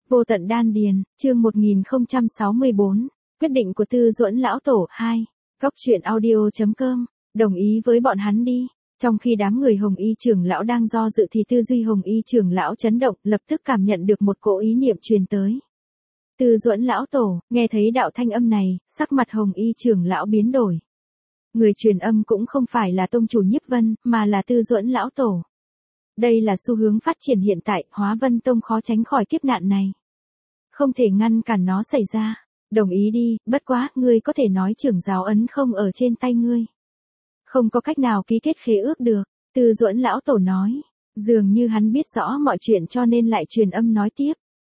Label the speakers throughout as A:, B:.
A: Vô tận đan điền, chương 1064, quyết định của Tư Duẫn lão tổ 2, góc truyện audio.com, đồng ý với bọn hắn đi. Trong khi đám người Hồng Y trưởng lão đang do dự thì tư duy Hồng Y trưởng lão chấn động, lập tức cảm nhận được một cỗ ý niệm truyền tới. Tư Duẫn lão tổ, nghe thấy đạo thanh âm này, sắc mặt Hồng Y trưởng lão biến đổi. Người truyền âm cũng không phải là tông chủ Nhiếp Vân, mà là Tư Duẫn lão tổ. Đây là xu hướng phát triển hiện tại, Hóa Vân Tông khó tránh khỏi kiếp nạn này. Không thể ngăn cản nó xảy ra. Đồng ý đi, bất quá, ngươi có thể nói trưởng giáo ấn không ở trên tay ngươi. Không có cách nào ký kết khế ước được, Tư Duẫn lão tổ nói. Dường như hắn biết rõ mọi chuyện cho nên lại truyền âm nói tiếp.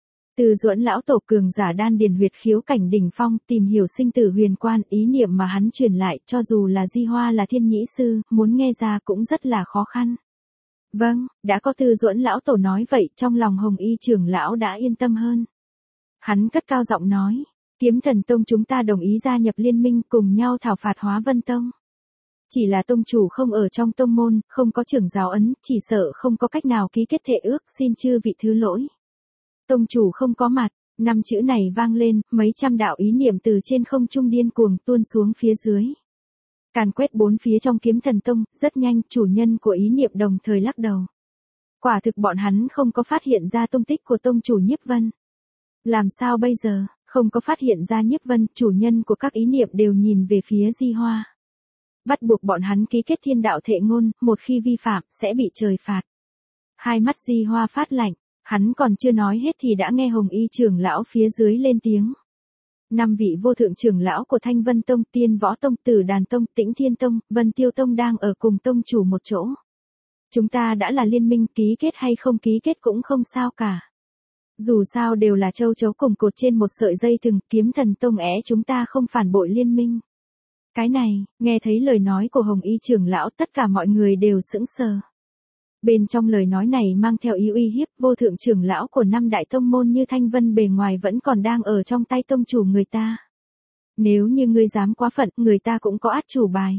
A: Tư Duẫn lão tổ cường giả đan điền huyệt khiếu cảnh đỉnh phong, tìm hiểu sinh tử huyền quan, ý niệm mà hắn truyền lại, cho dù là Di Hoa là thiên nhĩ sư, muốn nghe ra cũng rất là khó khăn. Vâng, đã có Tư Duẫn lão tổ nói vậy, trong lòng Hồng Y trưởng lão đã yên tâm hơn. Hắn cất cao giọng nói, Kiếm Thần Tông chúng ta đồng ý gia nhập liên minh cùng nhau thảo phạt Hóa Vân Tông. Chỉ là tông chủ không ở trong tông môn, không có trưởng giáo ấn, chỉ sợ không có cách nào ký kết thệ ước, xin chư vị thứ lỗi. Tông chủ không có mặt, 5 chữ này vang lên, mấy trăm đạo ý niệm từ trên không trung điên cuồng tuôn xuống phía dưới. Càn quét bốn phía trong Kiếm Thần Tông, rất nhanh, chủ nhân của ý niệm đồng thời lắc đầu. Quả thực bọn hắn không có phát hiện ra tung tích của tông chủ Nhiếp Vân. Làm sao bây giờ, không có phát hiện ra Nhiếp Vân, chủ nhân của các ý niệm đều nhìn về phía Di Hoa. Bắt buộc bọn hắn ký kết thiên đạo thệ ngôn, một khi vi phạm, sẽ bị trời phạt. Hai mắt Di Hoa phát lạnh, hắn còn chưa nói hết thì đã nghe Hồng Y trưởng lão phía dưới lên tiếng. 5 vị vô thượng trưởng lão của Thanh Vân Tông, Tiên Võ Tông, Tử Đàn Tông, Tĩnh Thiên Tông, Vân Tiêu Tông đang ở cùng tông chủ một chỗ. Chúng ta đã là liên minh, ký kết hay không ký kết cũng không sao cả. Dù sao đều là châu chấu cùng cột trên một sợi dây thừng, Kiếm Thần Tông chúng ta không phản bội liên minh. Cái này, nghe thấy lời nói của Hồng Y trưởng lão, tất cả mọi người đều sững sờ. Bên trong lời nói này mang theo ý uy hiếp, vô thượng trưởng lão của 5 đại tông môn như Thanh Vân bề ngoài vẫn còn đang ở trong tay tông chủ người ta. Nếu như ngươi dám quá phận, người ta cũng có át chủ bài.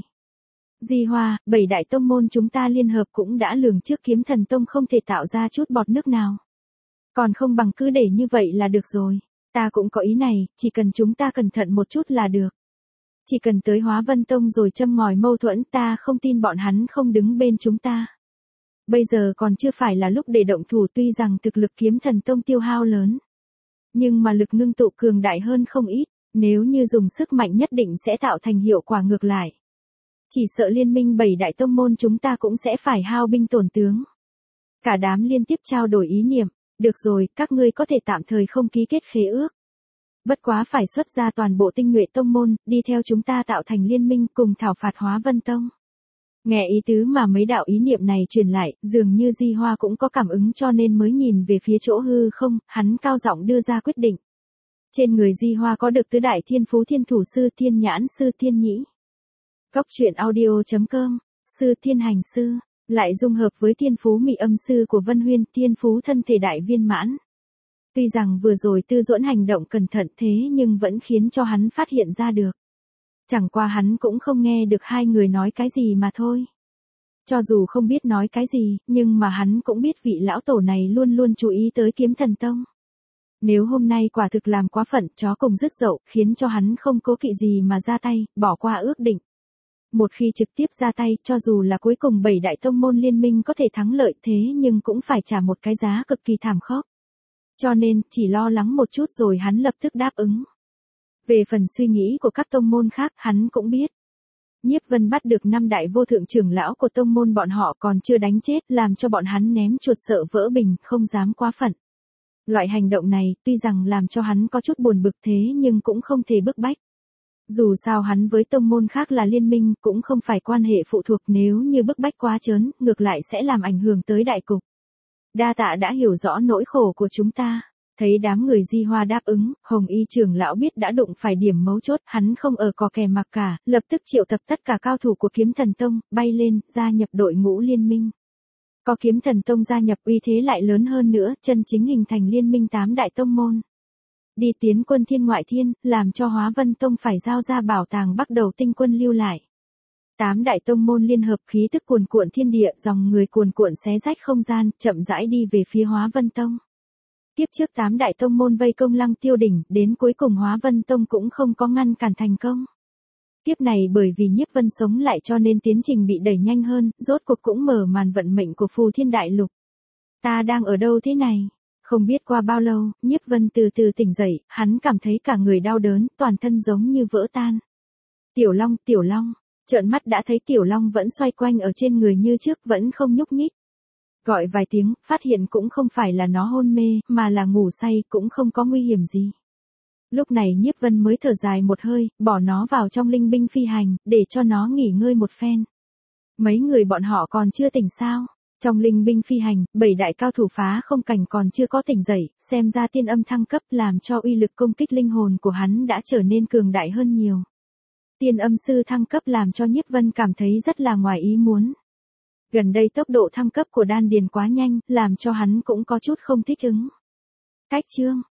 A: Di Hoa, 7 đại tông môn chúng ta liên hợp cũng đã lường trước Kiếm Thần Tông không thể tạo ra chút bọt nước nào. Còn không bằng cứ để như vậy là được rồi. Ta cũng có ý này, chỉ cần chúng ta cẩn thận một chút là được. Chỉ cần tới Hóa Vân Tông rồi châm ngòi mâu thuẫn, ta không tin bọn hắn không đứng bên chúng ta. Bây giờ còn chưa phải là lúc để động thủ, tuy rằng thực lực Kiếm Thần Tông tiêu hao lớn. Nhưng mà lực ngưng tụ cường đại hơn không ít, nếu như dùng sức mạnh nhất định sẽ tạo thành hiệu quả ngược lại. Chỉ sợ liên minh 7 đại tông môn chúng ta cũng sẽ phải hao binh tổn tướng. Cả đám liên tiếp trao đổi ý niệm, được rồi, các ngươi có thể tạm thời không ký kết khế ước. Bất quá phải xuất ra toàn bộ tinh nhuệ tông môn, đi theo chúng ta tạo thành liên minh cùng thảo phạt Hóa Vân Tông. Nghe ý tứ mà mấy đạo ý niệm này truyền lại, dường như Di Hoa cũng có cảm ứng cho nên mới nhìn về phía chỗ hư không, hắn cao giọng đưa ra quyết định. Trên người Di Hoa có được tứ đại thiên phú thiên thủ sư, thiên nhãn sư, thiên nhĩ. Góc truyện audio.com, sư thiên hành sư, lại dung hợp với thiên phú mị âm sư của Vân Huyên, thiên phú thân thể đại viên mãn. Tuy rằng vừa rồi Tư Duẫn hành động cẩn thận thế nhưng vẫn khiến cho hắn phát hiện ra được. Chẳng qua hắn cũng không nghe được hai người nói cái gì mà thôi. Cho dù không biết nói cái gì, nhưng mà hắn cũng biết vị lão tổ này luôn luôn chú ý tới Kiếm Thần Tông. Nếu hôm nay quả thực làm quá phận, chó cùng rứt dậu, khiến cho hắn không cố kỵ gì mà ra tay, bỏ qua ước định. Một khi trực tiếp ra tay, cho dù là cuối cùng 7 đại tông môn liên minh có thể thắng lợi thế nhưng cũng phải trả một cái giá cực kỳ thảm khốc. Cho nên, chỉ lo lắng một chút rồi hắn lập tức đáp ứng. Về phần suy nghĩ của các tông môn khác, hắn cũng biết. Nhiếp Vân bắt được 5 đại vô thượng trưởng lão của tông môn bọn họ còn chưa đánh chết, làm cho bọn hắn ném chuột sợ vỡ bình, không dám quá phận. Loại hành động này, tuy rằng làm cho hắn có chút buồn bực thế nhưng cũng không thể bức bách. Dù sao hắn với tông môn khác là liên minh, cũng không phải quan hệ phụ thuộc, nếu như bức bách quá trớn, ngược lại sẽ làm ảnh hưởng tới đại cục. Đa tạ đã hiểu rõ nỗi khổ của chúng ta. Thấy đám người Di Hoa đáp ứng, Hồng Y trưởng lão biết đã đụng phải điểm mấu chốt, hắn không ở cò kè mặc cả, lập tức triệu tập tất cả cao thủ của Kiếm Thần Tông, bay lên, gia nhập đội ngũ liên minh. Có Kiếm Thần Tông gia nhập uy thế lại lớn hơn nữa, chân chính hình thành liên minh 8 đại tông môn. Đi tiến quân thiên ngoại thiên, làm cho Hóa Vân Tông phải giao ra bảo tàng bắt đầu tinh quân lưu lại. 8 đại tông môn liên hợp, khí tức cuồn cuộn thiên địa, dòng người cuồn cuộn xé rách không gian, chậm rãi đi về phía Hóa Vân Tông. Tiếp trước 8 đại tông môn vây công Lăng Tiêu đỉnh, đến cuối cùng Hóa Vân Tông cũng không có ngăn cản thành công. Tiếp này bởi vì Nhiếp Vân sống lại cho nên tiến trình bị đẩy nhanh hơn, rốt cuộc cũng mở màn vận mệnh của Phù Thiên Đại Lục. Ta đang ở đâu thế này? Không biết qua bao lâu, Nhiếp Vân từ từ tỉnh dậy, hắn cảm thấy cả người đau đớn, toàn thân giống như vỡ tan. Tiểu Long, trợn mắt đã thấy Tiểu Long vẫn xoay quanh ở trên người như trước, vẫn không nhúc nhích. Gọi vài tiếng, phát hiện cũng không phải là nó hôn mê, mà là ngủ say, cũng không có nguy hiểm gì. Lúc này Nhiếp Vân mới thở dài một hơi, bỏ nó vào trong linh binh phi hành, để cho nó nghỉ ngơi một phen. Mấy người bọn họ còn chưa tỉnh sao? Trong linh binh phi hành, 7 đại cao thủ phá không cảnh còn chưa có tỉnh dậy, xem ra tiên âm thăng cấp làm cho uy lực công kích linh hồn của hắn đã trở nên cường đại hơn nhiều. Tiên âm sư thăng cấp làm cho Nhiếp Vân cảm thấy rất là ngoài ý muốn. Gần đây tốc độ thăng cấp của đan điền quá nhanh, làm cho hắn cũng có chút không thích ứng. Cách chương